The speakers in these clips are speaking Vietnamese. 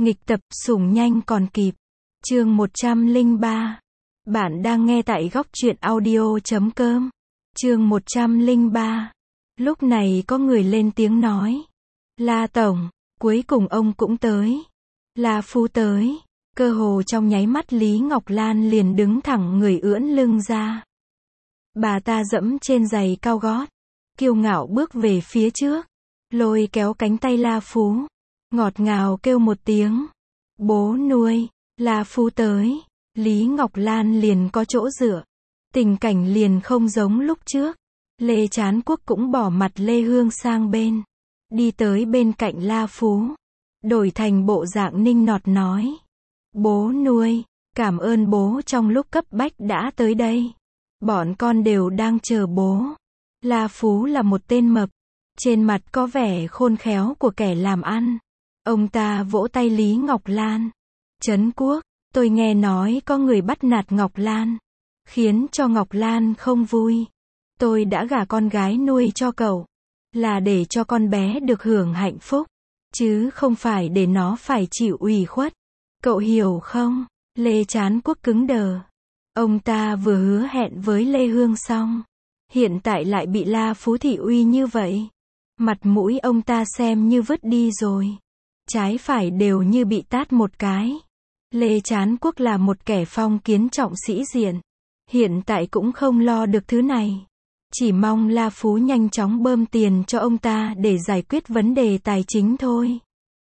Nghịch tập, sủng nhanh còn kịp. Chương 103. Bạn đang nghe tại góc truyện audio.com. Chương 103. Lúc này có người lên tiếng nói. La Tổng, cuối cùng ông cũng tới. La Phú tới. Cơ hồ trong nháy mắt Lý Ngọc Lan liền đứng thẳng người ưỡn lưng ra. Bà ta dẫm trên giày cao gót, kiêu ngạo bước về phía trước, lôi kéo cánh tay La Phú, ngọt ngào kêu một tiếng. Bố nuôi. La Phú tới, Lý Ngọc Lan liền có chỗ dựa. Tình cảnh liền không giống lúc trước. Lê Chán Quốc cũng bỏ mặt Lê Hương sang bên, đi tới bên cạnh La Phú, đổi thành bộ dạng ninh nọt nói. Bố nuôi, cảm ơn bố trong lúc cấp bách đã tới đây. Bọn con đều đang chờ bố. La Phú là một tên mập, trên mặt có vẻ khôn khéo của kẻ làm ăn. Ông ta vỗ tay Lý Ngọc Lan. Trấn Quốc, tôi nghe nói có người bắt nạt Ngọc Lan, khiến cho Ngọc Lan không vui. Tôi đã gả con gái nuôi cho cậu, là để cho con bé được hưởng hạnh phúc, chứ không phải để nó phải chịu ủy khuất. Cậu hiểu không? Lê Chán Quốc cứng đờ. Ông ta vừa hứa hẹn với Lê Hương xong, hiện tại lại bị La Phú thị uy như vậy. Mặt mũi ông ta xem như vứt đi rồi. Trái phải đều như bị tát một cái. Lê Chán Quốc là một kẻ phong kiến trọng sĩ diện. Hiện tại cũng không lo được thứ này. Chỉ mong La Phú nhanh chóng bơm tiền cho ông ta để giải quyết vấn đề tài chính thôi.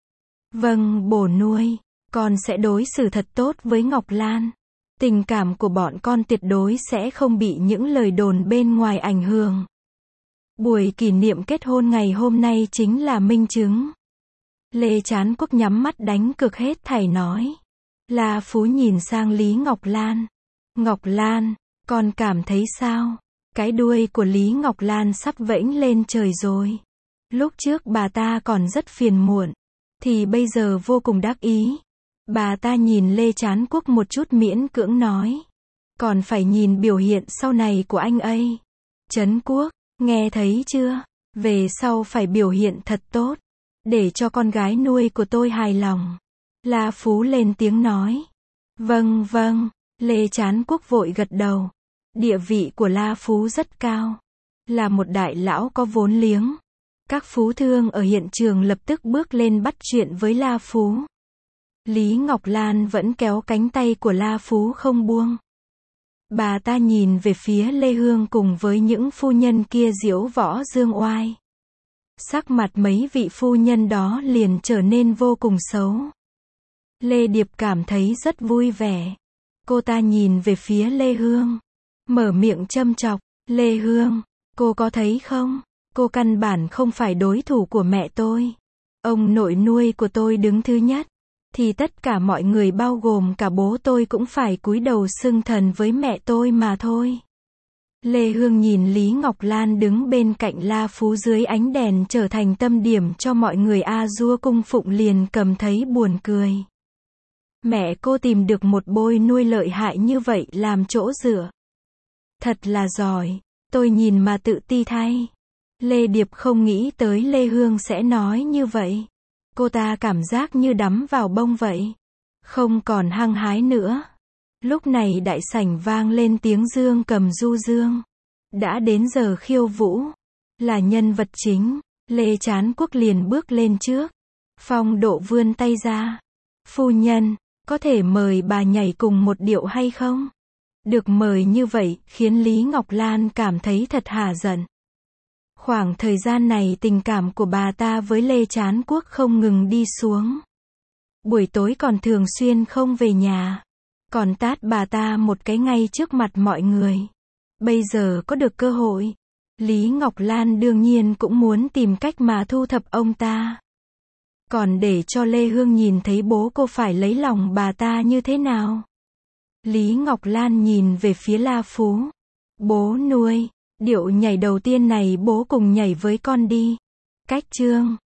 Vâng, bổ nuôi. Con sẽ đối xử thật tốt với Ngọc Lan. Tình cảm của bọn con tuyệt đối sẽ không bị những lời đồn bên ngoài ảnh hưởng. Buổi kỷ niệm kết hôn ngày hôm nay chính là minh chứng. Lê Chán Quốc nhắm mắt đánh cược hết thảy nói. La Phú nhìn sang Lý Ngọc Lan. Ngọc Lan, con cảm thấy sao? Cái đuôi của Lý Ngọc Lan sắp vẫy lên trời rồi. Lúc trước bà ta còn rất phiền muộn, thì bây giờ vô cùng đắc ý. Bà ta nhìn Lê Chán Quốc một chút miễn cưỡng nói. Còn phải nhìn biểu hiện sau này của anh ấy. Trấn Quốc, nghe thấy chưa? Về sau phải biểu hiện thật tốt, để cho con gái nuôi của tôi hài lòng. La Phú lên tiếng nói. Vâng vâng, Lê Chán Quốc vội gật đầu. Địa vị của La Phú rất cao, là một đại lão có vốn liếng. Các phú thương ở hiện trường lập tức bước lên bắt chuyện với La Phú. Lý Ngọc Lan vẫn kéo cánh tay của La Phú không buông. Bà ta nhìn về phía Lê Hương cùng với những phu nhân kia diễu võ dương oai. Sắc mặt mấy vị phu nhân đó liền trở nên vô cùng xấu. Lê Điệp cảm thấy rất vui vẻ. Cô ta nhìn về phía Lê Hương, mở miệng châm chọc. Lê Hương, cô có thấy không? Cô căn bản không phải đối thủ của mẹ tôi. Ông nội nuôi của tôi đứng thứ nhất, thì tất cả mọi người bao gồm cả bố tôi cũng phải cúi đầu xưng thần với mẹ tôi mà thôi. Lê Hương nhìn Lý Ngọc Lan đứng bên cạnh La Phú dưới ánh đèn trở thành tâm điểm cho mọi người a dua cung phụng liền cầm thấy buồn cười. Mẹ cô tìm được một bôi nuôi lợi hại như vậy làm chỗ dựa. Thật là giỏi, tôi nhìn mà tự ti thay. Lê Điệp không nghĩ tới Lê Hương sẽ nói như vậy. Cô ta cảm giác như đắm vào bông vậy. Không còn hăng hái nữa. Lúc này đại sảnh vang lên tiếng dương cầm du dương. Đã đến giờ khiêu vũ. Là nhân vật chính. Lê Chán Quốc liền bước lên trước. Phong Độ vươn tay ra. Phu nhân, có thể mời bà nhảy cùng một điệu hay không? Được mời như vậy khiến Lý Ngọc Lan cảm thấy thật hả giận. Khoảng thời gian này tình cảm của bà ta với Lê Chán Quốc không ngừng đi xuống. Buổi tối còn thường xuyên không về nhà. Còn tát bà ta một cái ngay trước mặt mọi người. Bây giờ có được cơ hội, Lý Ngọc Lan đương nhiên cũng muốn tìm cách mà thu thập ông ta. Còn để cho Lê Hương nhìn thấy bố cô phải lấy lòng bà ta như thế nào. Lý Ngọc Lan nhìn về phía La Phú. Bố nuôi, điệu nhảy đầu tiên này bố cùng nhảy với con đi. Cách chương